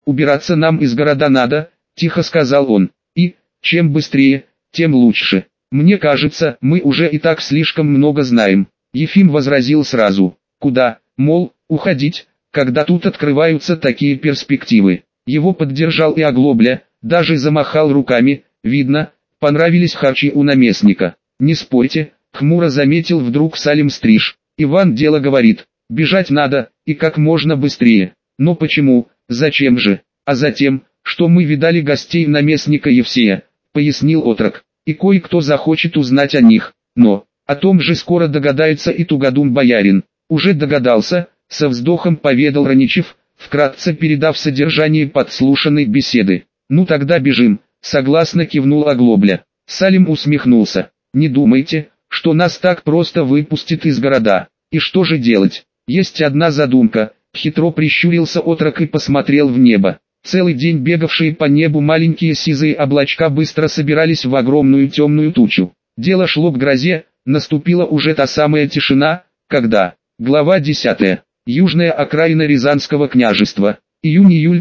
убираться нам из города надо, тихо сказал он. И, чем быстрее, тем лучше. Мне кажется, мы уже и так слишком много знаем. Ефим возразил сразу. Куда, мол, уходить, когда тут открываются такие перспективы. Его поддержал и Оглобля, даже замахал руками, видно, понравились харчи у наместника. Не спорьте, хмуро заметил вдруг Салим Стриж. Иван дело говорит, бежать надо, и как можно быстрее. Но почему, зачем же? А затем, что мы видали гостей наместника Евсея, пояснил отрок, и кое-кто захочет узнать о них. Но, о том же скоро догадается и Тугодум боярин. Уже догадался, со вздохом поведал Раничев, вкратце передав содержание подслушанной беседы. Ну тогда бежим, согласно кивнул Оглобля. Салим усмехнулся. Не думайте, что нас так просто выпустят из города. И что же делать? Есть одна задумка. Хитро прищурился отрок и посмотрел в небо. Целый день бегавшие по небу маленькие сизые облачка быстро собирались в огромную темную тучу. Дело шло к грозе, наступила уже та самая тишина, когда... Глава 10. Южная окраина Рязанского княжества. Июнь-июль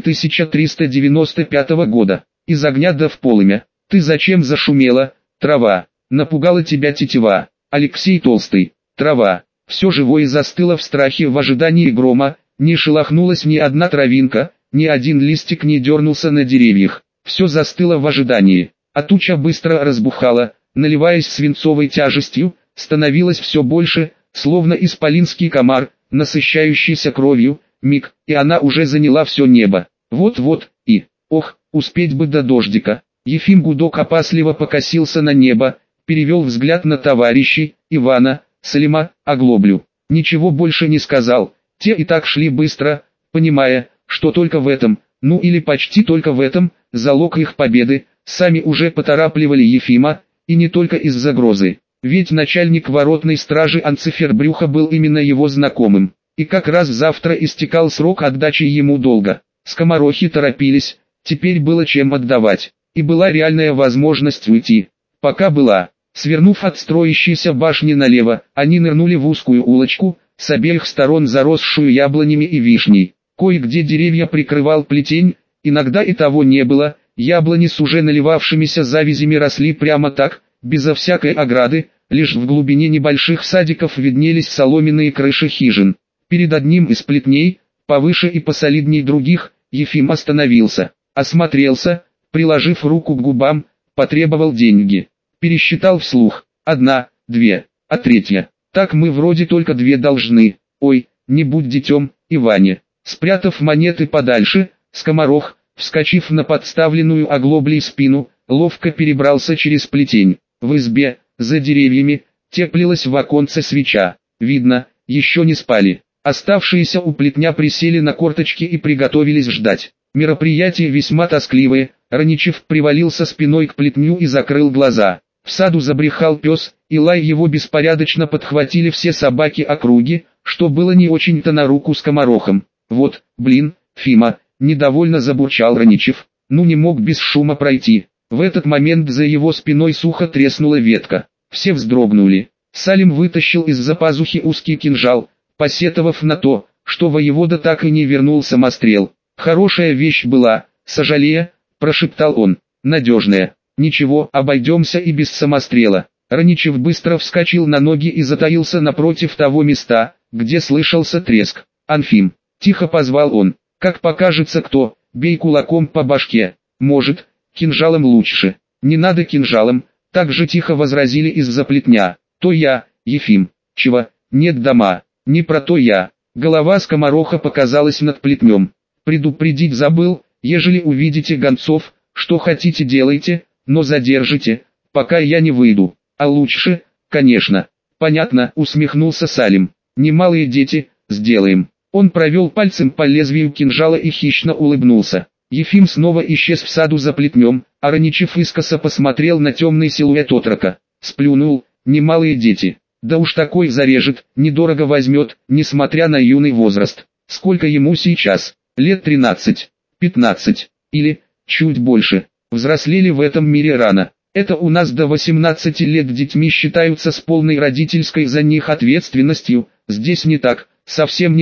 1395 года. Из огня да в полымя. Ты зачем зашумела, трава? Напугала тебя тетива. Алексей Толстый. Трава. Все живое застыло в страхе в ожидании грома, не шелохнулась ни одна травинка, ни один листик не дернулся на деревьях. Все застыло в ожидании. А туча быстро разбухала, наливаясь свинцовой тяжестью, становилось все больше, словно исполинский комар, насыщающийся кровью, миг, и она уже заняла все небо. Вот-вот, и, ох, успеть бы до дождика. Ефим Гудок опасливо покосился на небо, перевел взгляд на товарищей, Ивана, Салима, Оглоблю. Ничего больше не сказал, те и так шли быстро, понимая, что только в этом, ну или почти только в этом, залог их победы, сами уже поторапливали Ефима, и не только из-за грозы. Ведь начальник воротной стражи Анцифер Брюха был именно его знакомым, и как раз завтра истекал срок отдачи ему долга. Скоморохи торопились, теперь было чем отдавать, и была реальная возможность уйти. Пока была. Свернув от строящейся башни налево, они нырнули в узкую улочку, с обеих сторон заросшую яблонями и вишней. Кое-где деревья прикрывал плетень, иногда и того не было, яблони с уже наливавшимися завязями росли прямо так, безо всякой ограды, лишь в глубине небольших садиков виднелись соломенные крыши хижин. Перед одним из плетней, повыше и посолидней других, Ефим остановился, осмотрелся, приложив руку к губам, потребовал деньги. Пересчитал вслух. 1, 2, а 3. Так мы вроде только 2 должны. Ой, не будь детем, Иване. Спрятав монеты подальше, скоморох, вскочив на подставленную оглоблей спину, ловко перебрался через плетень. В избе, за деревьями, теплилась в оконце свеча. Видно, еще не спали. Оставшиеся у плетня присели на корточки и приготовились ждать. Мероприятие весьма тоскливое. Раничев привалился спиной к плетню и закрыл глаза. В саду забрехал пес, и лай его беспорядочно подхватили все собаки округи, что было не очень-то на руку скоморохам. Вот, блин, Фима, недовольно забурчал Раничев, ну не мог без шума пройти. В этот момент за его спиной сухо треснула ветка. Все вздрогнули. Салим вытащил из-за пазухи узкий кинжал, посетовав на то, что воевода так и не вернул самострел. Хорошая вещь была, сожалея, прошептал он, надежная. Ничего, обойдемся и без самострела. Раничев быстро вскочил на ноги и затаился напротив того места, где слышался треск. Анфим, тихо позвал он, как покажется кто, бей кулаком по башке. Может, кинжалом лучше. Не надо кинжалом, так же тихо возразили из-за плетня. То я, Ефим. Чего? Нет дома. Не про то я. Голова скомороха показалась над плетнем. Предупредить забыл, ежели увидите гонцов, что хотите делайте, но задержите, пока я не выйду. А лучше, конечно. Понятно, усмехнулся Салим. Немалые дети, сделаем. Он провел пальцем по лезвию кинжала и хищно улыбнулся. Ефим снова исчез в саду за плетнем, а Раничев искоса посмотрел на темный силуэт отрока. Сплюнул, немалые дети. Да уж такой зарежет, недорого возьмет, несмотря на юный возраст. Сколько ему сейчас? Лет 13, 15, или, чуть больше. Взрослели в этом мире рано. Это у нас до 18 лет детьми считаются с полной родительской за них ответственностью. Здесь не так, совсем не так,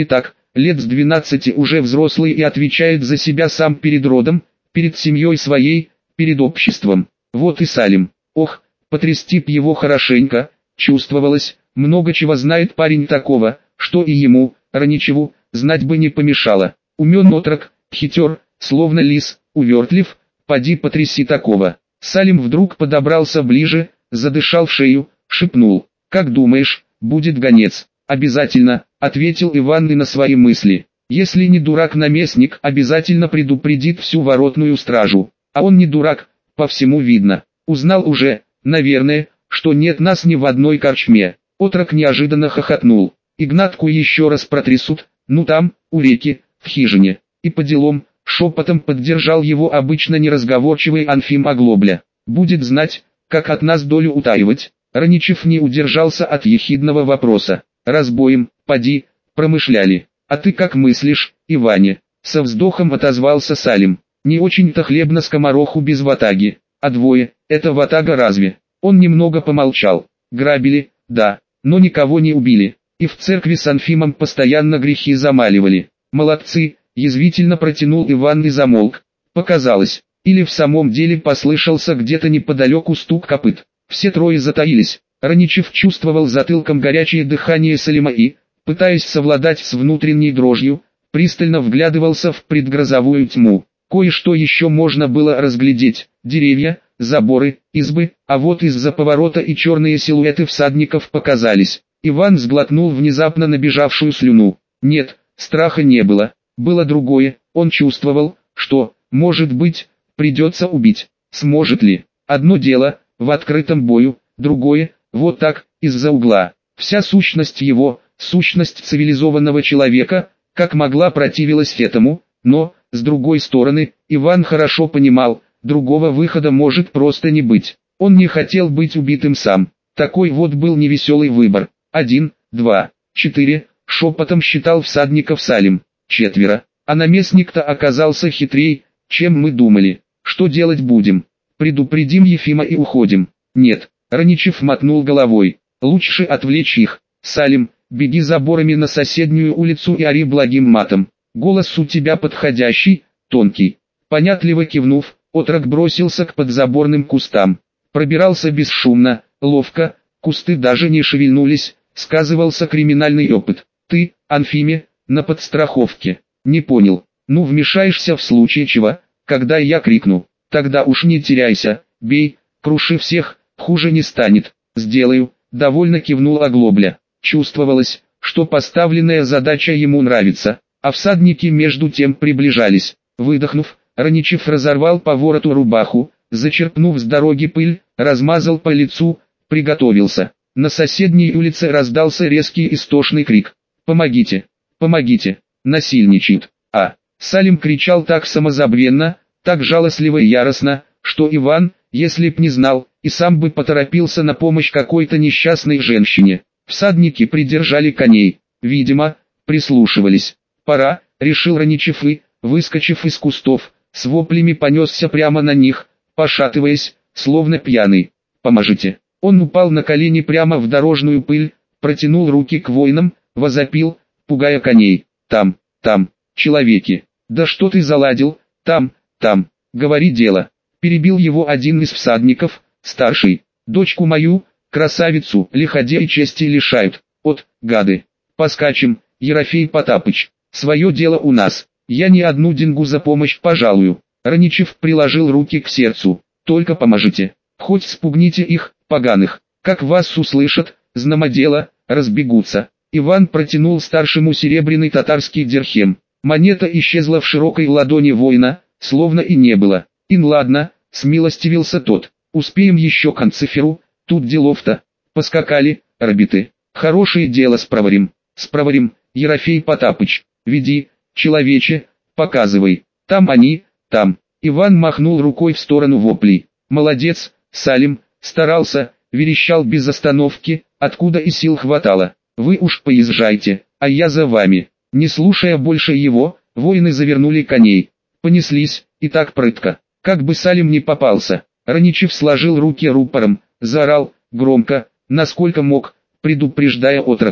лет с 12 уже взрослый и отвечает за себя сам перед родом, перед семьей своей, перед обществом. Вот и Салим. Ох, потрясти б его хорошенько, чувствовалось, много чего знает парень такого, что и ему, Раничеву, знать бы не помешало. Умен отрок, хитер, словно лис, увертлив, поди потряси такого. Салим вдруг подобрался ближе, задышал в шею, шепнул: «Как думаешь, будет гонец?» «Обязательно», — ответил Иван и на свои мысли. «Если не дурак-наместник, обязательно предупредит всю воротную стражу. А он не дурак, по всему видно. Узнал уже, наверное, что нет нас ни в одной корчме». Отрок неожиданно хохотнул. «Игнатку еще раз протрясут, ну там, у реки, в хижине. И по делам», — шепотом поддержал его обычно неразговорчивый Анфим Оглобля. «Будет знать, как от нас долю утаивать». Раничев не удержался от ехидного вопроса. «Разбоем, поди, промышляли. А ты как мыслишь, Иване?» Со вздохом отозвался Салим. «Не очень-то хлебно скомороху без ватаги. А двое, это ватага разве?» Он немного помолчал. «Грабили, да, но никого не убили. И в церкви с Анфимом постоянно грехи замаливали». «Молодцы», язвительно протянул Иван и замолк. Показалось, или в самом деле послышался где-то неподалеку стук копыт. Все трое затаились. Раничев чувствовал затылком горячее дыхание Салима и, пытаясь совладать с внутренней дрожью, пристально вглядывался в предгрозовую тьму. Кое-что еще можно было разглядеть: деревья, заборы, избы, а вот из-за поворота и черные силуэты всадников показались. Иван сглотнул внезапно набежавшую слюну. Нет, страха не было, было другое. Он чувствовал, что, может быть, придется убить. Сможет ли? Одно дело в открытом бою, другое вот так, из-за угла. Вся сущность его, сущность цивилизованного человека, как могла противилась этому, но, с другой стороны, Иван хорошо понимал, другого выхода может просто не быть. Он не хотел быть убитым сам. Такой вот был невеселый выбор. 1, 2, 4, шепотом считал всадников Салим. 4. А наместник-то оказался хитрей, чем мы думали. Что делать будем? Предупредим Ефима и уходим? Нет. Раничев мотнул головой. Лучше отвлечь их. Салим, беги заборами на соседнюю улицу и ори благим матом. Голос у тебя подходящий, тонкий. Понятливо кивнув, отрок бросился к подзаборным кустам. Пробирался бесшумно, ловко, кусты даже не шевельнулись, сказывался криминальный опыт. Ты, Анфиме, на подстраховке. Не понял. Ну вмешаешься в случае чего, когда я крикну. Тогда уж не теряйся, бей, круши всех. Хуже не станет. Сделаю, довольно кивнул Оглобля. Чувствовалось, что поставленная задача ему нравится, а всадники между тем приближались. Выдохнув, Раничев разорвал по вороту рубаху, зачерпнув с дороги пыль, размазал по лицу, приготовился. На соседней улице раздался резкий истошный крик. «Помогите! Помогите! Насильничает!» Салим кричал так самозабвенно, так жалостливо и яростно, что Иван, если б не знал, и сам бы поторопился на помощь какой-то несчастной женщине. Всадники придержали коней, видимо, прислушивались. «Пора», — решил Раничев и, выскочив из кустов, с воплями понесся прямо на них, пошатываясь, словно пьяный. «Поможите!» Он упал на колени прямо в дорожную пыль, протянул руки к воинам, возопил, пугая коней. «Там, человеки! Да что ты заладил? Там, говори дело!» Перебил его один из всадников, старший. «Дочку мою, красавицу, лиходеи чести лишают. От, гады! Поскачем, Ерофей Потапыч! Свое дело у нас. Я ни одну деньгу за помощь пожалую». Раничев приложил руки к сердцу. «Только поможите. Хоть спугните их, поганых. Как вас услышат, знамодела, разбегутся». Иван протянул старшему серебряный татарский дирхем. Монета исчезла в широкой ладони воина, словно и не было. «Ладно», — смилостивился тот. «Успеем еще к Анциферу, тут делов-то». Поскакали, орбиты. «Хорошее дело справарим. Ерофей Потапыч. Веди, человече, показывай. Там они, там». Иван махнул рукой в сторону воплей. «Молодец, Салим, старался», — верещал без остановки, откуда и сил хватало. «Вы уж поезжайте, а я за вами». Не слушая больше его, воины завернули коней. Понеслись, и так прытко. Как бы Салим не попался, Раничев сложил руки рупором, заорал, громко, насколько мог, предупреждая отрока.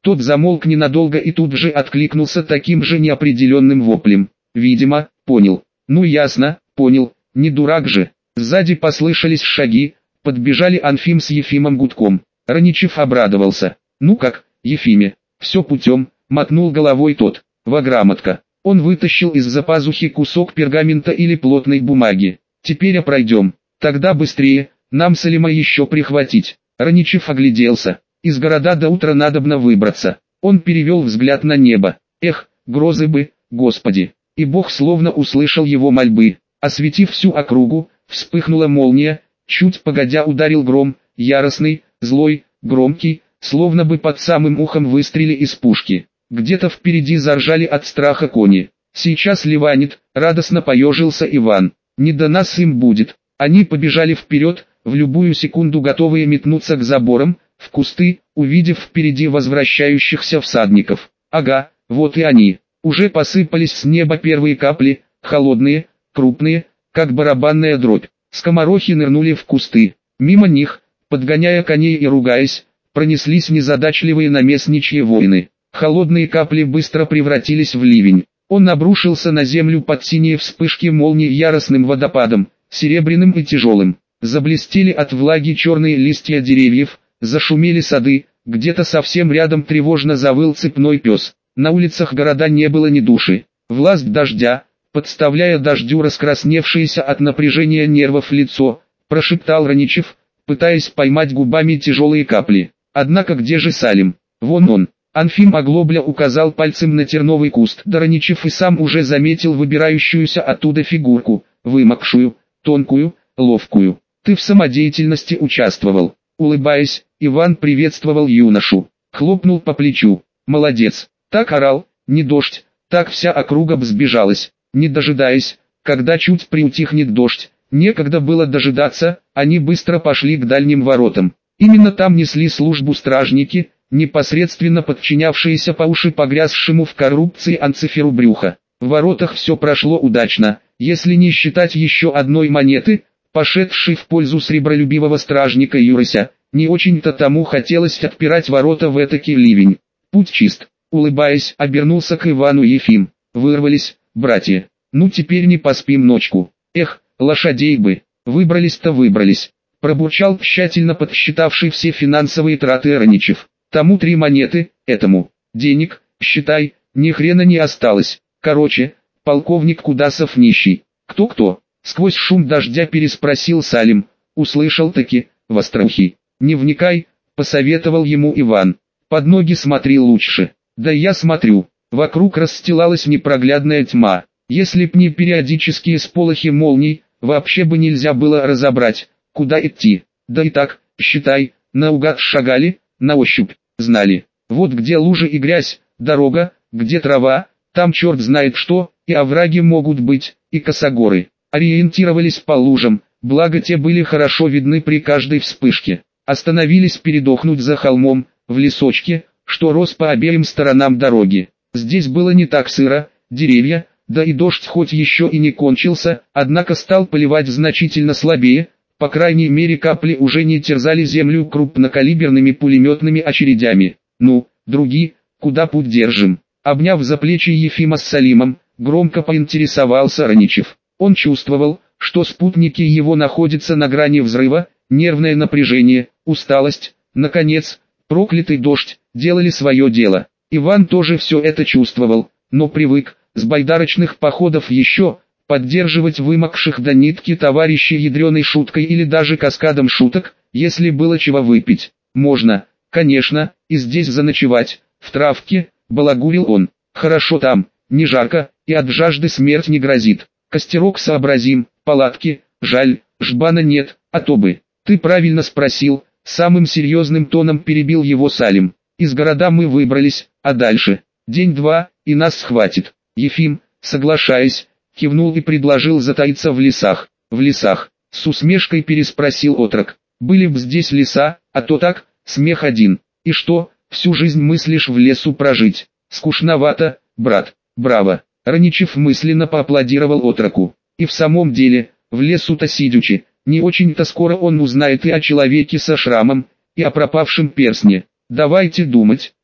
Тот замолк ненадолго и тут же откликнулся таким же неопределенным воплем. Видимо, понял. Ну ясно, понял, не дурак же. Сзади послышались шаги, подбежали Анфим с Ефимом гудком. Раничев обрадовался. Ну как, Ефиме, все путем, мотнул головой тот. Ваграмотка. Он вытащил из-за пазухи кусок пергамента или плотной бумаги. Теперь пройдем. Тогда быстрее, нам Салима еще прихватить. Раничев огляделся. Из города до утра надобно выбраться. Он перевел взгляд на небо. Эх, грозы бы, Господи. И Бог словно услышал его мольбы. Осветив всю округу, вспыхнула молния, чуть погодя ударил гром, яростный, злой, громкий, словно бы под самым ухом выстрели из пушки. Где-то впереди заржали от страха кони. Сейчас ливанит, радостно поежился Иван. Не до нас им будет. Они побежали вперед, в любую секунду готовые метнуться к заборам, в кусты, увидев впереди возвращающихся всадников. Ага, вот и они. Уже посыпались с неба первые капли, холодные, крупные, как барабанная дробь. Скоморохи нырнули в кусты. Мимо них, подгоняя коней и ругаясь, пронеслись незадачливые наместничьи воины. Холодные капли быстро превратились в ливень. Он обрушился на землю под синие вспышки молний яростным водопадом, серебряным и тяжелым. Заблестели от влаги черные листья деревьев, зашумели сады, где-то совсем рядом тревожно завыл цепной пес. На улицах города не было ни души. Власть дождя, подставляя дождю раскрасневшееся от напряжения нервов лицо, прошептал Раничев, пытаясь поймать губами тяжелые капли. Однако где же Салим? Вон он. Анфим Оглобля указал пальцем на терновый куст. Раничев и сам уже заметил выбирающуюся оттуда фигурку, вымокшую, тонкую, ловкую. Ты в самодеятельности участвовал. Улыбаясь, Иван приветствовал юношу, хлопнул по плечу. Молодец. Так орал, не дождь, так вся округа взбежалась. Не дожидаясь, когда чуть приутихнет дождь, некогда было дожидаться, они быстро пошли к дальним воротам. Именно там несли службу стражники, непосредственно подчинявшиеся по уши погрязшему в коррупции Анциферу Брюха. В воротах все прошло удачно, если не считать еще одной монеты, пошедшей в пользу сребролюбивого стражника Юрыся. Не очень-то тому хотелось отпирать ворота в этакий ливень. Путь чист. Улыбаясь, обернулся к Ивану Ефим. Вырвались, братья. Ну теперь не поспим ночку. Эх, лошадей бы. Выбрались-то выбрались. Пробурчал тщательно подсчитавший все финансовые траты Раничев. Тому 3 монеты, этому. Денег, считай, ни хрена не осталось. Короче, полковник Кудасов нищий. Кто-кто? Сквозь шум дождя переспросил Салим. Услышал-таки, востроухий. Не вникай, посоветовал ему Иван. Под ноги смотри лучше. Да я смотрю. Вокруг расстилалась непроглядная тьма. Если б не периодические сполохи молний, вообще бы нельзя было разобрать, куда идти. Да и так, считай, наугад шагали, на ощупь, знали. Вот где лужи и грязь, дорога, где трава, там черт знает что, и овраги могут быть, и косогоры. Ориентировались по лужам, благо те были хорошо видны при каждой вспышке. Остановились передохнуть за холмом, в лесочке, что рос по обеим сторонам дороги. Здесь было не так сыро, деревья, да и дождь хоть еще и не кончился, однако стал поливать значительно слабее, по крайней мере капли уже не терзали землю крупнокалиберными пулеметными очередями. Ну, други, куда путь держим? Обняв за плечи Ефима с Салимом, громко поинтересовался Раничев. Он чувствовал, что спутники его находятся на грани взрыва, нервное напряжение, усталость, наконец, проклятый дождь, делали свое дело. Иван тоже все это чувствовал, но привык, с байдарочных походов еще, поддерживать вымокших до нитки товарищей ядреной шуткой или даже каскадом шуток, если было чего выпить. Можно, конечно, и здесь заночевать, в травке, балагурил он. Хорошо там, не жарко, и от жажды смерть не грозит. Костерок сообразим, палатки, жаль, жбана нет, а то бы. Ты правильно спросил, самым серьезным тоном перебил его Салим. Из города мы выбрались, а дальше? День-два, и нас схватит. Ефим, соглашаясь, кивнул и предложил затаиться в лесах. В лесах, с усмешкой переспросил отрок. Были б здесь леса, а то так, смех один. И что, всю жизнь мыслишь в лесу прожить? Скучновато, брат, браво. Раничев мысленно поаплодировал отроку. И в самом деле, в лесу-то сидячи, не очень-то скоро он узнает и о человеке со шрамом, и о пропавшем перстне. Давайте думать.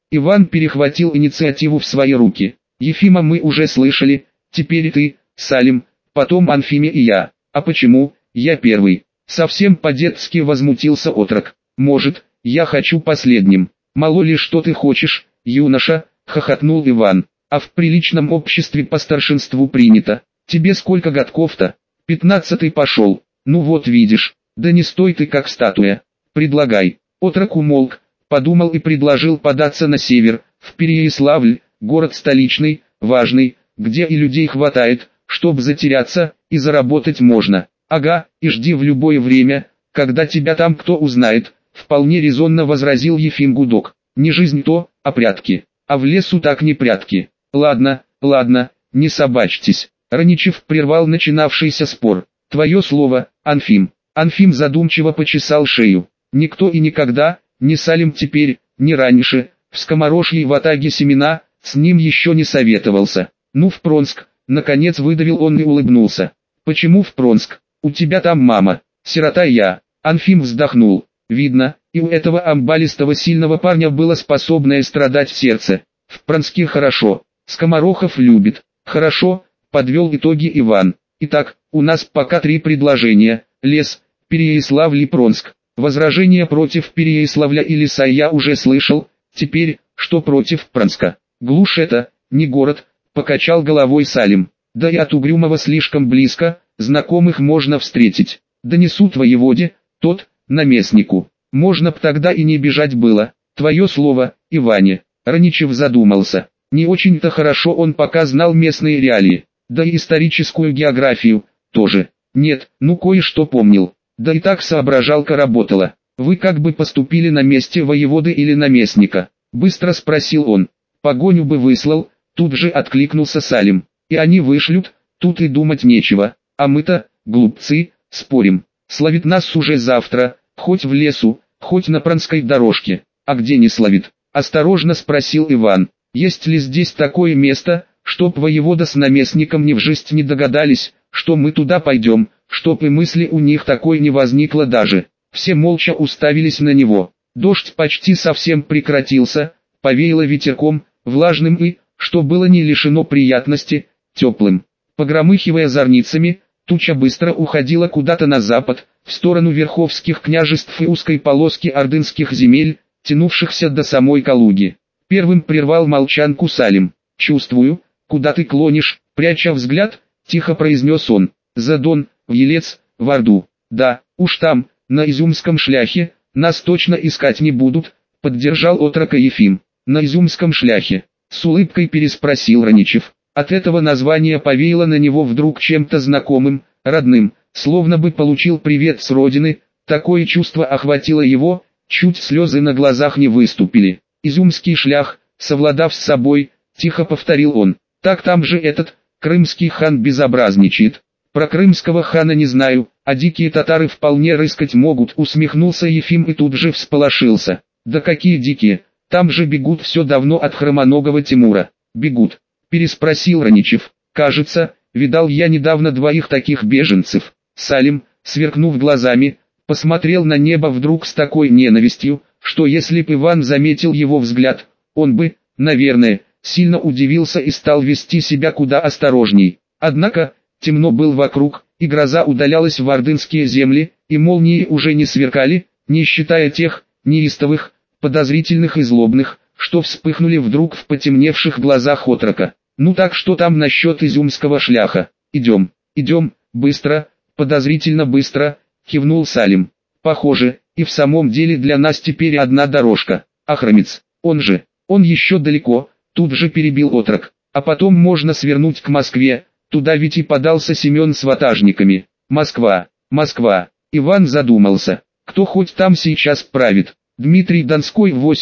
Иван перехватил инициативу в свои руки. Ефима мы уже слышали, теперь ты, Салим, потом Анфиме и я. А почему, я первый? Совсем по-детски возмутился отрок. Может, я хочу последним. Мало ли что ты хочешь, юноша, хохотнул Иван. А в приличном обществе по старшинству принято. Тебе сколько годков-то? 15-й пошел. Ну вот видишь, да не стой ты как статуя. Предлагай. Отрок умолк, подумал и предложил податься на север, в Переяславль, город столичный, важный, где и людей хватает, чтоб затеряться, и заработать можно. Ага, и жди в любое время, когда тебя там кто узнает, вполне резонно возразил Ефим Гудок. Не жизнь то, а прятки. А в лесу так не прятки. Ладно, ладно, не собачьтесь. Раничев прервал начинавшийся спор. Твое слово, Анфим. Анфим задумчиво почесал шею. Никто и никогда, ни Салим теперь, ни раньше, в скоморожьей ватаге семена, с ним еще не советовался. Ну в Пронск, наконец выдавил он и улыбнулся. Почему в Пронск? У тебя там мама, сирота я. Анфим вздохнул. Видно, и у этого амбалистого сильного парня было способное страдать сердце. В Пронске хорошо, скоморохов любит. Хорошо, подвел итоги Иван. Итак, у нас пока 3 предложения. Лес, Переяславль и Пронск. Возражения против Переяславля и леса я уже слышал, теперь, что против Пронска? Глушь это, не город, покачал головой Салим. Да и от Угрюмова слишком близко, знакомых можно встретить. Донесут воеводе, тот, наместнику. Можно б тогда и не бежать было. Твое слово, Иване. Раничев задумался. Не очень-то хорошо он пока знал местные реалии, да и историческую географию, тоже. Нет, ну кое-что помнил. Да и так соображалка работала. Вы как бы поступили на месте воеводы или наместника? Быстро спросил он. Погоню бы выслал, тут же откликнулся Салим. И они вышлют, тут и думать нечего. А мы-то, глупцы, спорим. Словит нас уже завтра, хоть в лесу, хоть на Пронской дорожке. А где не словит? Осторожно спросил Иван. Есть ли здесь такое место, чтоб воевода с наместником ни в жизнь не догадались, что мы туда пойдем, чтоб и мысли у них такой не возникло даже. Все молча уставились на него. Дождь почти совсем прекратился, повеяло ветерком, влажным и, что было не лишено приятности, теплым. Погромыхивая зорницами, туча быстро уходила куда-то на запад, в сторону верховских княжеств и узкой полоски ордынских земель, тянувшихся до самой Калуги. Первым прервал молчанку Салим. «Чувствую, куда ты клонишь», пряча взгляд, тихо произнес он. «За Дон, в Елец, в Орду. Да, уж там, на Изюмском шляхе, нас точно искать не будут», поддержал отрока Ефим. «На Изюмском шляхе», с улыбкой переспросил Раничев. От этого названия повеяло на него вдруг чем-то знакомым, родным, словно бы получил привет с родины, такое чувство охватило его, чуть слезы на глазах не выступили. «Изюмский шлях», совладав с собой, тихо повторил он. «Так там же этот, крымский хан безобразничает». «Про крымского хана не знаю, а дикие татары вполне рыскать могут», усмехнулся Ефим и тут же всполошился. «Да какие дикие, там же бегут все давно от хромоногого Тимура». «Бегут?» переспросил Раничев. «Кажется, видал я недавно 2 таких беженцев». Салим, сверкнув глазами, посмотрел на небо вдруг с такой ненавистью, что если б Иван заметил его взгляд, он бы, наверное, сильно удивился и стал вести себя куда осторожней. Однако, темно было вокруг, и гроза удалялась в ордынские земли, и молнии уже не сверкали, не считая тех, неистовых, подозрительных и злобных, что вспыхнули вдруг в потемневших глазах отрока. «Ну так что там насчет изюмского шляха? Идем, идем, быстро, подозрительно быстро», кивнул Салим. «Похоже, и в самом деле для нас теперь одна дорожка. Ахрамец, он еще далеко», тут же перебил отрок. «А потом можно свернуть к Москве, туда ведь и подался Семен с ватажниками». «Москва, Москва», Иван задумался. «Кто хоть там сейчас правит?» «Дмитрий Донской в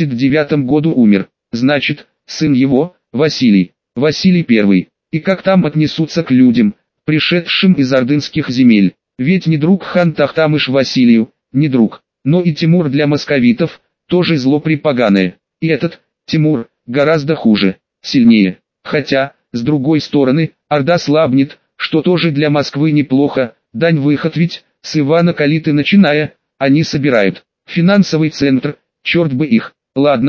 89 году умер, значит, сын его, Василий I. И как там отнесутся к людям, пришедшим из ордынских земель? Ведь не друг хан Тахтамыш Василию, не друг, но и Тимур для московитов, тоже зло припоганое. И этот, Тимур, гораздо хуже, сильнее. Хотя, с другой стороны, Орда слабнет, что тоже для Москвы неплохо, дань выход ведь, с Ивана Калиты начиная, они собирают. Финансовый центр, черт бы их. Ладно,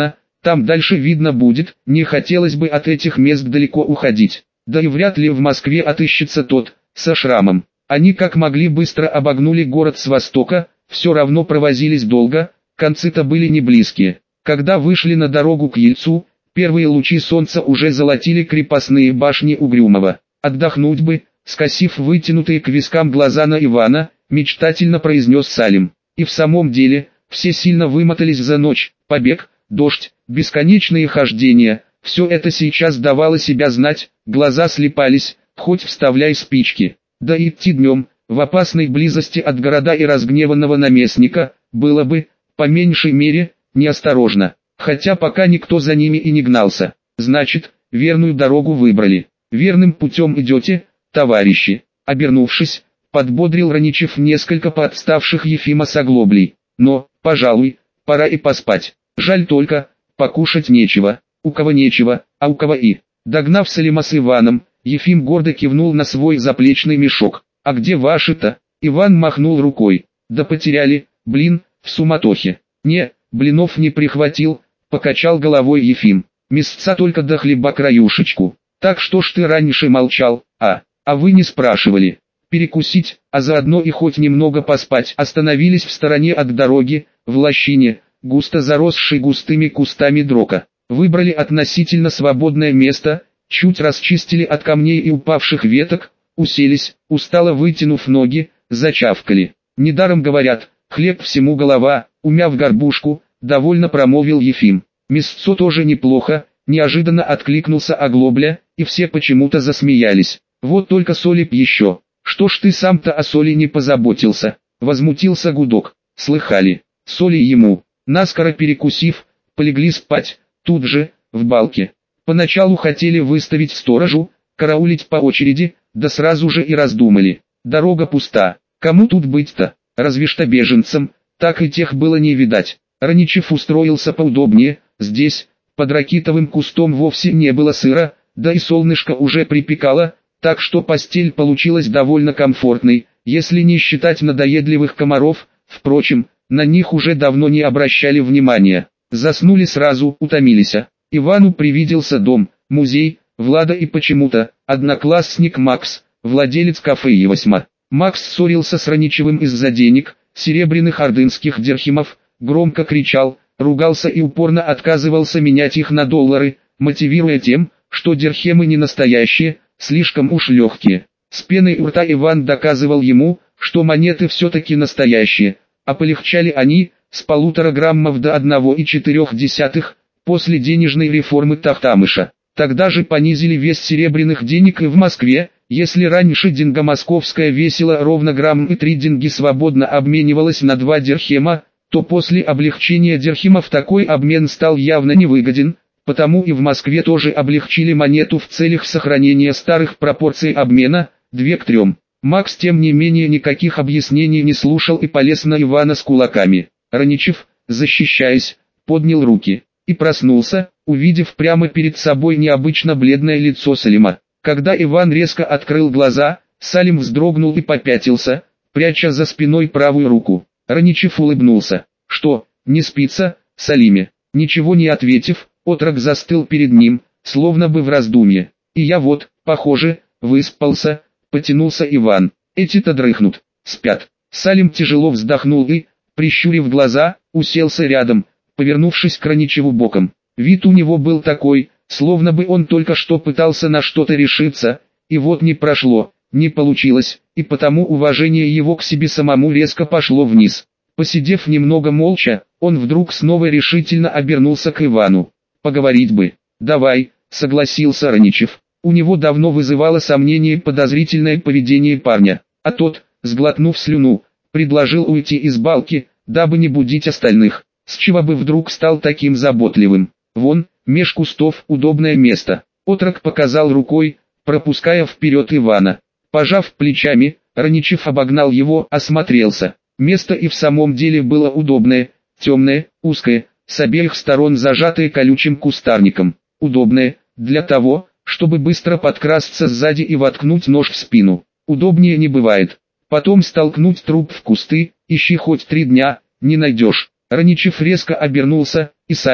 Там дальше видно будет, не хотелось бы от этих мест далеко уходить. Да и вряд ли в Москве отыщется тот, со шрамом. Они как могли быстро обогнули город с востока, все равно провозились долго, концы-то были не близкие. Когда вышли на дорогу к Ельцу, первые лучи солнца уже золотили крепостные башни Угрюмова. Отдохнуть бы, скосив вытянутые к вискам глаза на Ивана, мечтательно произнес Салим. И в самом деле, все сильно вымотались за ночь, побег, дождь, бесконечные хождения, все это сейчас давало себя знать, глаза слепались, хоть вставляй спички. Да идти днем, в опасной близости от города и разгневанного наместника, было бы, по меньшей мере, неосторожно. Хотя пока никто за ними и не гнался. Значит, верную дорогу выбрали. Верным путем идете, товарищи. Обернувшись, подбодрил Раничев несколько подставших Ефима с оглоблей. Но, пожалуй, пора и поспать. Жаль только, покушать нечего. У кого нечего, а у кого и. Догнав Салима с Иваном, Ефим гордо кивнул на свой заплечный мешок. «А где ваши-то?» Иван махнул рукой. «Да потеряли, блин, в суматохе». «Не, блинов не прихватил», покачал головой Ефим. «Мясца только до хлеба краюшечку. Так что ж ты раньше молчал, а вы не спрашивали». Перекусить, а заодно и хоть немного поспать, остановились в стороне от дороги, в лощине, густо заросшей густыми кустами дрока. Выбрали относительно свободное место, чуть расчистили от камней и упавших веток, уселись, устало вытянув ноги, зачавкали. Недаром говорят, хлеб всему голова, умяв горбушку, довольно промолвил Ефим. Мясцо тоже неплохо, неожиданно откликнулся Оглобля, и все почему-то засмеялись. Вот только соли б еще. Что ж ты сам-то о соли не позаботился? Возмутился Гудок. Слыхали, соли ему. Наскоро перекусив, полегли спать, тут же, в балке. Поначалу хотели выставить сторожу, караулить по очереди, да сразу же и раздумали. Дорога пуста, кому тут быть-то, разве что беженцам, так и тех было не видать. Раничев устроился поудобнее, здесь, под ракитовым кустом вовсе не было сыра, да и солнышко уже припекало, так что постель получилась довольно комфортной, если не считать надоедливых комаров, впрочем, на них уже давно не обращали внимания. Заснули сразу, утомились. Ивану привиделся дом, музей, Влада и почему-то, одноклассник Макс, владелец кафе Евосьма. Макс ссорился с Раничевым из-за денег, серебряных ордынских дирхемов, громко кричал, ругался и упорно отказывался менять их на доллары, мотивируя тем, что дирхемы не настоящие, слишком уж легкие. С пеной у рта Иван доказывал ему, что монеты все-таки настоящие, а полегчали они, с 1,5 граммов до 1,4, после денежной реформы Тахтамыша. Тогда же понизили вес серебряных денег и в Москве, если раньше деньга московская весила ровно грамм и 3 деньги свободно обменивалась на 2 дирхема, то после облегчения дирхемов такой обмен стал явно невыгоден, потому и в Москве тоже облегчили монету в целях сохранения старых пропорций обмена, 2 к 3. Макс тем не менее никаких объяснений не слушал и полез на Ивана с кулаками. Раничев, защищаясь, поднял руки и проснулся, увидев прямо перед собой необычно бледное лицо Салима. Когда Иван резко открыл глаза, Салим вздрогнул и попятился, пряча за спиной правую руку. Раничев улыбнулся. «Что, не спится, Салиме?» Ничего не ответив, отрок застыл перед ним, словно бы в раздумье. «И я вот, похоже, выспался», — потянулся Иван. «Эти-то дрыхнут, спят». Салим тяжело вздохнул и, прищурив глаза, уселся рядом, повернувшись к Раничеву боком. Вид у него был такой, словно бы он только что пытался на что-то решиться, и вот не прошло, не получилось, и потому уважение его к себе самому резко пошло вниз. Посидев немного молча, он вдруг снова решительно обернулся к Ивану. «Поговорить бы». «Давай», — согласился Раничев. У него давно вызывало сомнение подозрительное поведение парня, а тот, сглотнув слюну, предложил уйти из балки, дабы не будить остальных. С чего бы вдруг стал таким заботливым? Вон, меж кустов, удобное место. Отрок показал рукой, пропуская вперед Ивана. Пожав плечами, Раничев обогнал его, осмотрелся. Место и в самом деле было удобное, темное, узкое, с обеих сторон зажатое колючим кустарником. Удобное, для того, чтобы быстро подкрасться сзади и воткнуть нож в спину. Удобнее не бывает. Потом столкнуть труп в кусты, ищи хоть 3 дня, не найдешь. Раничев резко обернулся, и Салим,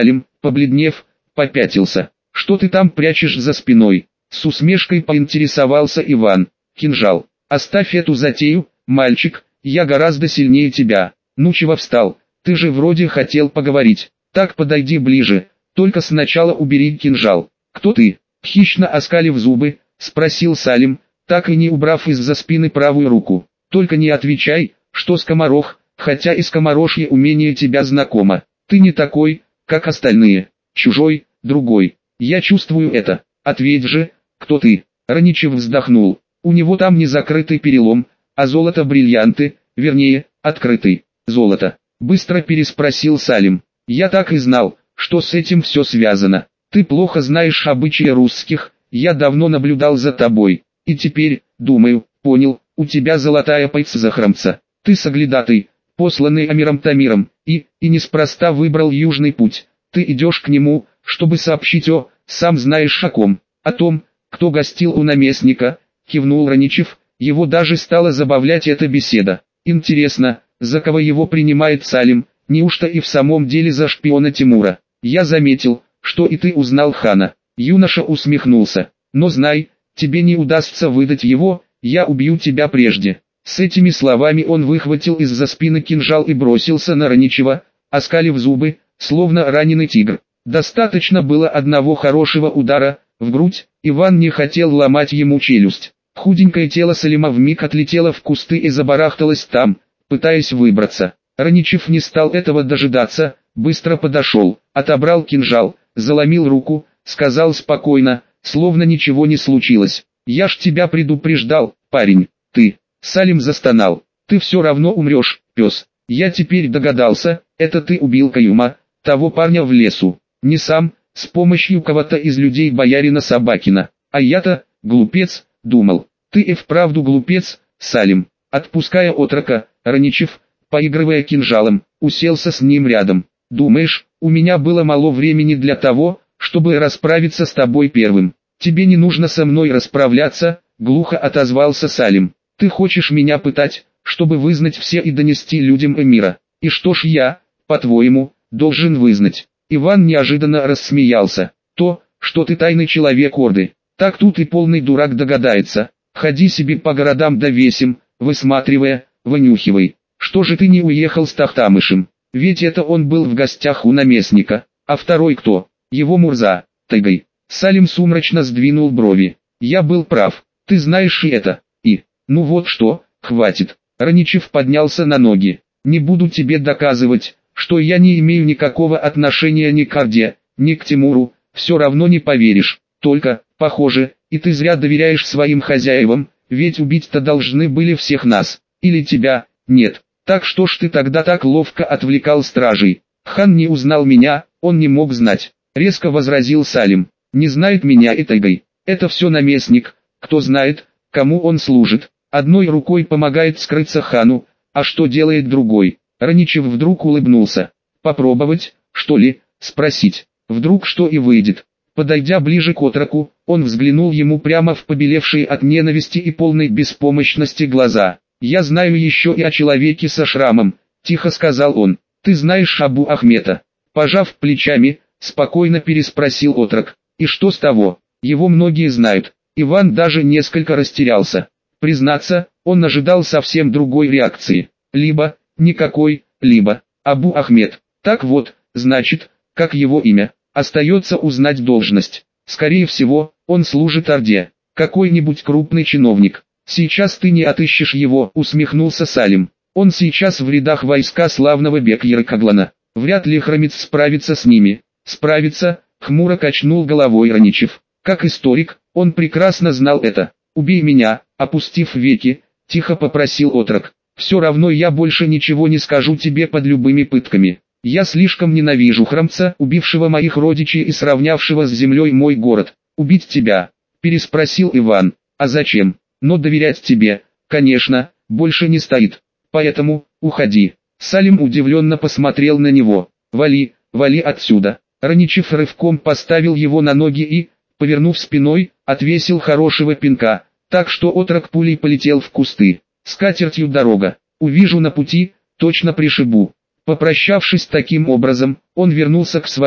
побледнев, попятился. «Что ты там прячешь за спиной?» С усмешкой поинтересовался Иван. «Кинжал. Оставь эту затею, мальчик, я гораздо сильнее тебя. Ну чего встал, ты же вроде хотел поговорить. Так подойди ближе, только сначала убери кинжал». «Кто ты?» Хищно оскалив зубы, спросил Салим, так и не убрав из-за спины правую руку. «Только не отвечай, что скоморох, хотя и скоморожье умение тебя знакомо. Ты не такой, как остальные. Чужой, другой. Я чувствую это. Ответь же, кто ты?» Раничев вздохнул. «У него там не закрытый перелом, а золото-бриллианты, вернее, открытый. Золото». Быстро переспросил Салим. «Я так и знал, что с этим все связано. Ты плохо знаешь обычаи русских, я давно наблюдал за тобой. И теперь, думаю, понял, у тебя золотая пайца за храмца. Ты соглядатый, посланный Амиром Тамиром, и неспроста выбрал южный путь. Ты идешь к нему, чтобы сообщить сам знаешь о ком, о том, кто гостил у наместника», кивнул Раничев, его даже стала забавлять эта беседа. «Интересно, за кого его принимает Салим, неужто и в самом деле за шпиона Тимура? Я заметил, что и ты узнал хана». Юноша усмехнулся. «Но знай, тебе не удастся выдать его, я убью тебя прежде». С этими словами он выхватил из-за спины кинжал и бросился на Раничева, оскалив зубы, словно раненый тигр. Достаточно было одного хорошего удара в грудь, Иван не хотел ломать ему челюсть. Худенькое тело Салима вмиг отлетело в кусты и забарахталось там, пытаясь выбраться. Раничев не стал этого дожидаться, быстро подошел, отобрал кинжал, заломил руку, сказал спокойно, словно ничего не случилось: «Я ж тебя предупреждал, парень, ты». Салим застонал. «Ты все равно умрешь, пес. Я теперь догадался, это ты убил Каюма, того парня в лесу. Не сам, с помощью кого-то из людей боярина Собакина. А я-то, глупец, думал». «Ты и вправду глупец, Салим». Отпуская отрока, Раничев, поигрывая кинжалом, уселся с ним рядом. «Думаешь, у меня было мало времени для того, чтобы расправиться с тобой первым?» «Тебе не нужно со мной расправляться», — глухо отозвался Салим. «Ты хочешь меня пытать, чтобы вызнать все и донести людям эмира. И что ж я, по-твоему, должен вызнать?» Иван неожиданно рассмеялся. «То, что ты тайный человек Орды. Так тут и полный дурак догадается. Ходи себе по городам да весим, высматривая, вынюхивай. Что же ты не уехал с Тахтамышем? Ведь это он был в гостях у наместника. А второй кто? Его Мурза, Тайгай». Салим сумрачно сдвинул брови. «Я был прав. Ты знаешь и это. Ну вот что, хватит». Раничев поднялся на ноги. «Не буду тебе доказывать, что я не имею никакого отношения ни к Орде, ни к Тимуру, все равно не поверишь. Только, похоже, и ты зря доверяешь своим хозяевам, ведь убить-то должны были всех нас, или тебя, нет. Так что ж ты тогда так ловко отвлекал стражей?» «Хан не узнал меня, он не мог знать», — резко возразил Салим. «Не знает меня и Тайгай. Это все наместник, кто знает, кому он служит. Одной рукой помогает скрыться хану, а что делает другой?» Раничев вдруг улыбнулся. «Попробовать, что ли, спросить? Вдруг что и выйдет». Подойдя ближе к отроку, он взглянул ему прямо в побелевшие от ненависти и полной беспомощности глаза. «Я знаю еще и о человеке со шрамом», — тихо сказал он. «Ты знаешь Абу Ахмета?» Пожав плечами, спокойно переспросил отрок. «И что с того? Его многие знают». Иван даже несколько растерялся. Признаться, он ожидал совсем другой реакции. Либо, никакой, либо, Абу Ахмед. Так вот, значит, как его имя? Остается узнать должность. Скорее всего, он служит Орде. Какой-нибудь крупный чиновник. «Сейчас ты не отыщешь его», усмехнулся Салим. «Он сейчас в рядах войска славного Бек-Яра Каглана. Вряд ли хромец справится с ними». «Справится», хмуро качнул головой Раничев. Как историк, он прекрасно знал это. «Убей меня», опустив веки, тихо попросил отрок. «Все равно я больше ничего не скажу тебе под любыми пытками. Я слишком ненавижу храмца, убившего моих родичей и сравнявшего с землей мой город». «Убить тебя?» переспросил Иван. «А зачем? Но доверять тебе, конечно, больше не стоит. Поэтому, уходи». Салим удивленно посмотрел на него. «Вали, вали отсюда». Раничев рывком поставил его на ноги и, повернув спиной, отвесил хорошего пинка, так что отрок пулей полетел в кусты. «С катертью дорога. Увижу на пути, точно пришибу». Попрощавшись таким образом, он вернулся к своим,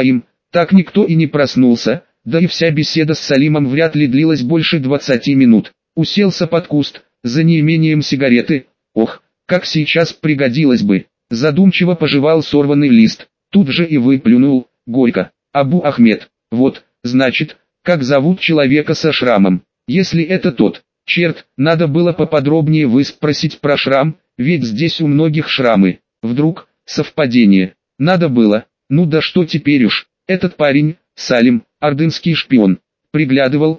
Так никто и не проснулся, да и вся беседа с Салимом вряд ли длилась больше 20 минут. Уселся под куст, за неимением сигареты. Ох, как сейчас пригодилось бы. Задумчиво пожевал сорванный лист, тут же и выплюнул, горько. Абу Ахмед, вот, значит, как зовут человека со шрамом. Если это тот, черт, надо было поподробнее выспросить про шрам, ведь здесь у многих шрамы. Вдруг, совпадение. Надо было, ну да что теперь уж. Этот парень, Салим, ордынский шпион, приглядывал,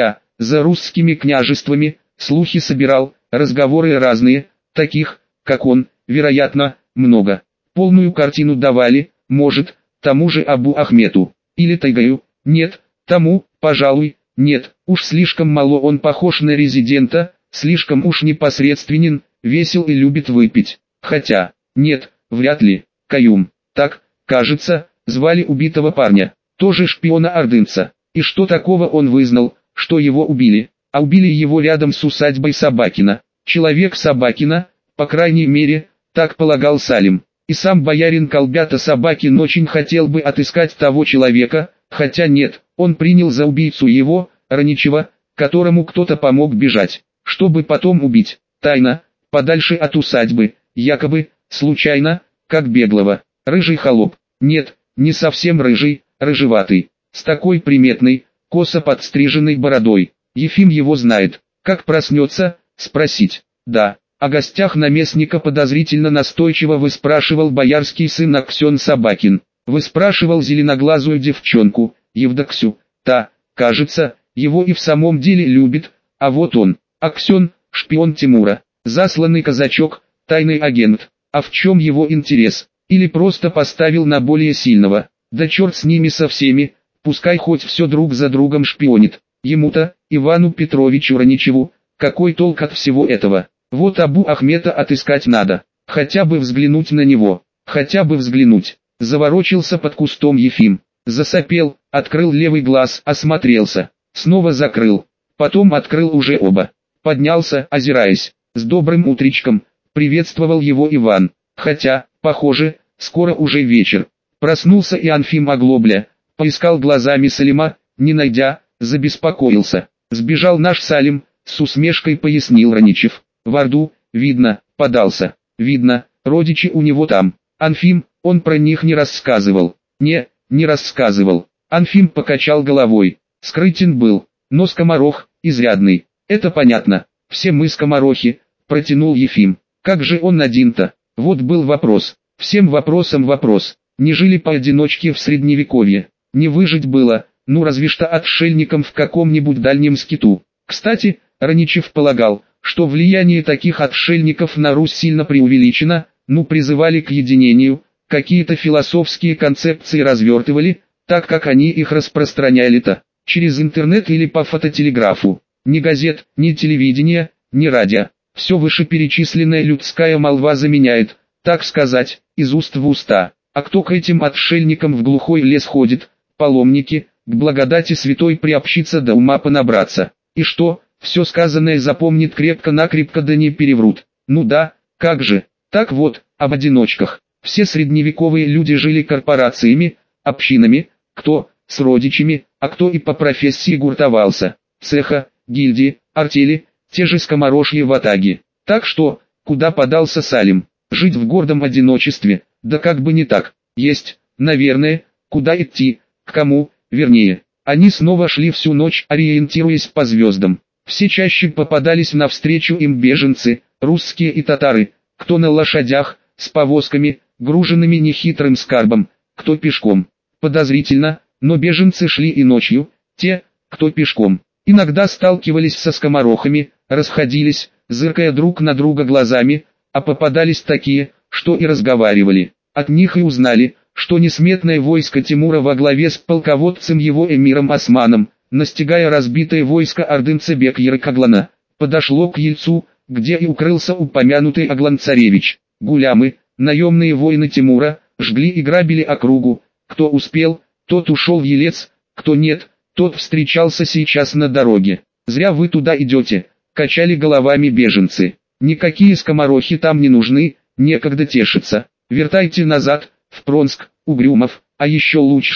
за русскими княжествами, слухи собирал, разговоры разные, таких, как он, вероятно, много. Полную картину давали, может, тому же Абу Ахмету, или Тайгаю, нет, тому, пожалуй, нет, уж слишком мало он похож на резидента, слишком уж непосредственен, весел и любит выпить. Хотя, нет, вряд ли, Каюм, так, кажется, звали убитого парня, тоже шпиона-ордынца. И что такого он вызнал, что его убили? А убили его рядом с усадьбой Собакина. Человек Собакина, по крайней мере, так полагал Салим. И сам боярин Колбята Собакин очень хотел бы отыскать того человека, хотя нет, он принял за убийцу его, Раничева, которому кто-то помог бежать, чтобы потом убить, тайно, подальше от усадьбы, якобы, случайно, как беглого. Рыжий холоп, нет, не совсем рыжий, рыжеватый, с такой приметной, косо подстриженной бородой. Ефим его знает, как проснется, спросить. Да, о гостях наместника подозрительно настойчиво выспрашивал боярский сын Аксен Собакин. Выспрашивал зеленоглазую девчонку, Евдоксю, та, кажется, его и в самом деле любит, а вот он, Аксен, шпион Тимура, засланный казачок, тайный агент, а в чем его интерес, или просто поставил на более сильного, да черт с ними со всеми, пускай хоть все друг за другом шпионит, ему-то, Ивану Петровичу Раничеву, какой толк от всего этого, вот Абу Ахмета отыскать надо, хотя бы взглянуть на него, хотя бы взглянуть. Заворочился под кустом Ефим, засопел, открыл левый глаз, осмотрелся, снова закрыл, потом открыл уже оба, поднялся, озираясь, с добрым утречком, приветствовал его Иван, хотя, похоже, скоро уже вечер. Проснулся и Анфим Оглобля, поискал глазами Салима, не найдя, забеспокоился, сбежал наш Салим, с усмешкой пояснил Раничев, в Орду, видно, подался, видно, родичи у него там. Анфим, он про них не рассказывал. Не рассказывал. Анфим покачал головой. Скрытен был, но скоморох, изрядный. Это понятно. Все мы скоморохи, протянул Ефим. Как же он один-то? Вот был вопрос. Всем вопросам вопрос. Не жили поодиночке в средневековье. Не выжить было, ну разве что отшельникам в каком-нибудь дальнем скиту. Кстати, Раничев полагал, что влияние таких отшельников на Русь сильно преувеличено, призывали к единению, какие-то философские концепции развертывали, так как они их распространяли-то, через интернет или по фототелеграфу. Ни газет, ни телевидения, ни радио. Все вышеперечисленное людская молва заменяет, так сказать, из уст в уста. А кто к этим отшельникам в глухой лес ходит, паломники, к благодати святой приобщиться да ума понабраться. И что, все сказанное запомнит крепко-накрепко да не переврут. Ну да, как же. Так вот, об одиночках. Все средневековые люди жили корпорациями, общинами, кто с родичами, а кто и по профессии гуртовался. Цеха, гильдии, артели, те же скоморожьи ватаги. Так что, куда подался Салим? Жить в гордом одиночестве, да как бы не так. Есть, наверное, куда идти, к кому, вернее. Они снова шли всю ночь, ориентируясь по звездам. Все чаще попадались навстречу им беженцы, русские и татары, кто на лошадях, с повозками, груженными нехитрым скарбом, кто пешком. Подозрительно, но беженцы шли и ночью, те, кто пешком. Иногда сталкивались со скоморохами, расходились, зыркая друг на друга глазами, а попадались такие, что и разговаривали. От них и узнали, что несметное войско Тимура во главе с полководцем его эмиром Османом, настигая разбитое войско ордынца Бек-Ярык-Аглана, подошло к Ельцу, где и укрылся упомянутый Аглан-царевич. Гулямы, наемные воины Тимура, жгли и грабили округу. Кто успел, тот ушел в Елец, кто нет, тот встречался сейчас на дороге. Зря вы туда идете, качали головами беженцы. Никакие скоморохи там не нужны, некогда тешиться. Вертайте назад, в Пронск, Угрюмов, а еще лучше, в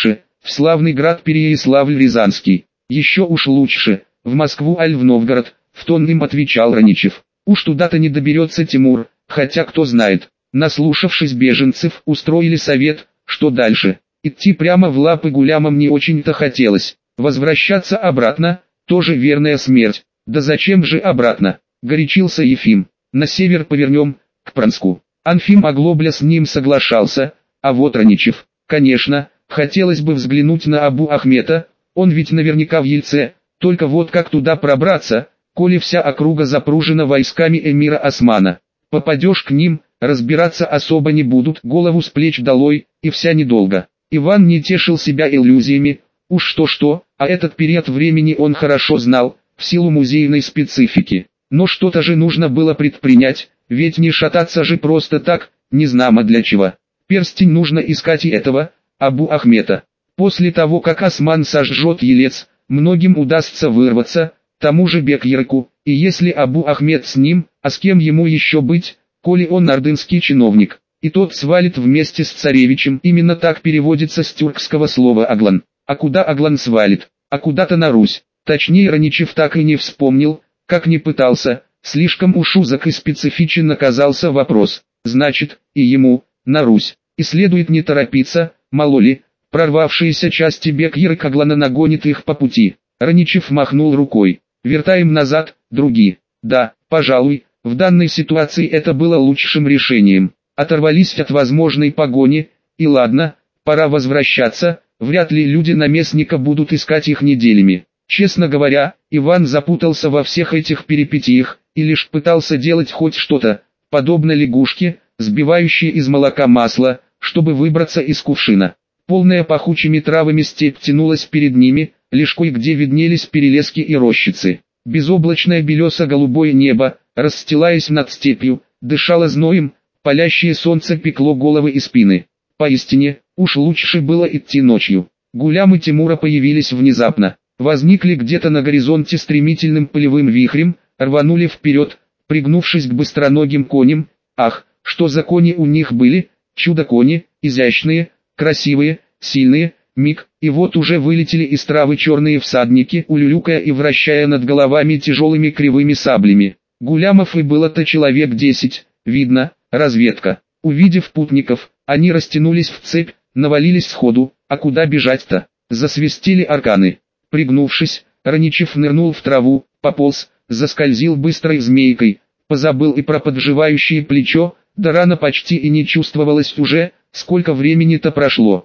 в славный град Переяславль-Рязанский. Еще уж лучше, в Москву аль в Новгород, в тон им отвечал Раничев. Уж туда-то не доберется Тимур, хотя кто знает. Наслушавшись беженцев, устроили совет, что дальше. Идти прямо в лапы гулямам не очень-то хотелось. Возвращаться обратно, тоже верная смерть. Да зачем же обратно? Горячился Ефим. На север повернем, к Пранску. Анфим Оглобля с ним соглашался, а вот Раничев, конечно, хотелось бы взглянуть на Абу Ахмета, он ведь наверняка в Ельце, только вот как туда пробраться, коли вся округа запружена войсками эмира Османа. Попадешь к ним, разбираться особо не будут, голову с плеч долой, и вся недолго. Иван не тешил себя иллюзиями, уж что-что, а этот период времени он хорошо знал, в силу музейной специфики. Но что-то же нужно было предпринять, ведь не шататься же просто так, незнамо для чего. Перстень нужно искать и этого, Абу Ахмета. После того как Осман сожжет Елец, многим удастся вырваться, тому же Бек-Ярыку, и если Абу Ахмет с ним, а с кем ему еще быть, коли он ордынский чиновник, и тот свалит вместе с царевичем, именно так переводится с тюркского слова «аглан». А куда Аглан свалит? А куда-то на Русь. Точнее Раничев так и не вспомнил, как не пытался, слишком уж узок и специфичен оказался вопрос. Значит, и ему, на Русь, и следует не торопиться, мало ли, прорвавшиеся части Бек-Ярык Аглана нагонит их по пути. Раничев махнул рукой. Вертаем назад, други. Да, пожалуй, в данной ситуации это было лучшим решением. Оторвались от возможной погони, и ладно, пора возвращаться, вряд ли люди наместника будут искать их неделями. Честно говоря, Иван запутался во всех этих перипетиях, и лишь пытался делать хоть что-то, подобно лягушке, сбивающей из молока масло, чтобы выбраться из кувшина. Полная пахучими травами степь тянулась перед ними, лишь кое-где виднелись перелески и рощицы. Безоблачное белесо-голубое небо, расстилаясь над степью, дышало зноем, палящее солнце пекло головы и спины. Поистине, уж лучше было идти ночью. Гулямы Тимура появились внезапно, возникли где-то на горизонте стремительным пылевым вихрем, рванули вперед, пригнувшись к быстроногим коням. Ах, что за кони у них были, чудо-кони, изящные, красивые, сильные, миг, и вот уже вылетели из травы черные всадники, улюлюкая и вращая над головами тяжелыми кривыми саблями. Гулямов и было-то человек 10, видно, разведка. Увидев путников, они растянулись в цепь, навалились сходу, а куда бежать-то? Засвистели арканы. Пригнувшись, Раничев нырнул в траву, пополз, заскользил быстрой змейкой, позабыл и про подживающее плечо, да рана почти и не чувствовалась уже, сколько времени-то прошло.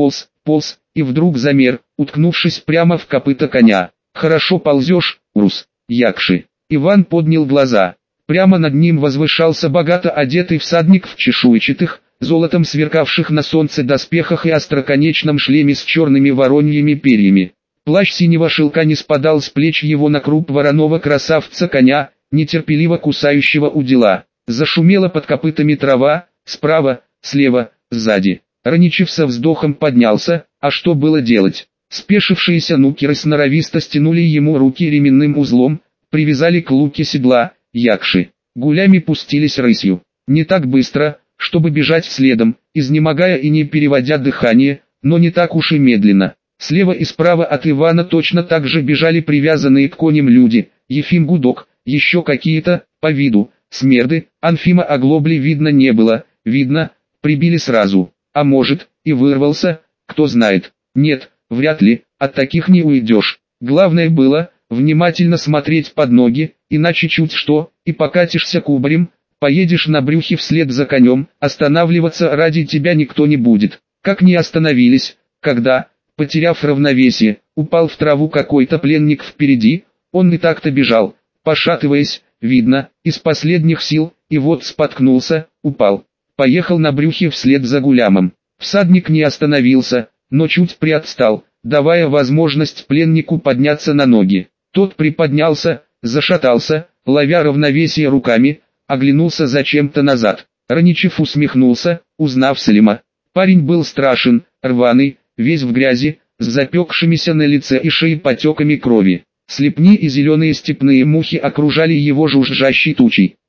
Полз, и вдруг замер, уткнувшись прямо в копыта коня. «Хорошо ползешь, Урус, Якши». Иван поднял глаза. Прямо над ним возвышался богато одетый всадник в чешуйчатых, золотом сверкавших на солнце доспехах и остроконечном шлеме с черными вороньими перьями. Плащ синего шелка не спадал с плеч его на круп вороного красавца коня, нетерпеливо кусающего удила. Зашумела под копытами трава, справа, слева, сзади. Раничев со вздохом поднялся, а что было делать? Спешившиеся нукеры сноровисто стянули ему руки ременным узлом, привязали к луке седла, Якши. Гулями пустились рысью. Не так быстро, чтобы бежать следом, изнемогая и не переводя дыхание, но не так уж и медленно. Слева и справа от Ивана точно так же бежали привязанные к коням люди, Ефим Гудок, еще какие-то, по виду, смерды, Анфима Оглобли видно не было, видно, прибили сразу. А может, и вырвался, кто знает. Нет, вряд ли, от таких не уйдешь. Главное было, внимательно смотреть под ноги, иначе чуть что, и покатишься кубарем, поедешь на брюхе вслед за конем, останавливаться ради тебя никто не будет. Как не остановились, когда, потеряв равновесие, упал в траву какой-то пленник впереди, он и так-то бежал, пошатываясь, видно, из последних сил, и вот споткнулся, упал. Поехал на брюхе вслед за Гулямом. Всадник не остановился, но чуть приотстал, давая возможность пленнику подняться на ноги. Тот приподнялся, зашатался, ловя равновесие руками, оглянулся зачем-то назад. Раничев усмехнулся, узнав Салима. Парень был страшен, рваный, весь в грязи, с запекшимися на лице и шее потеками крови. Слепни и зеленые степные мухи окружали его жужжащей тучей.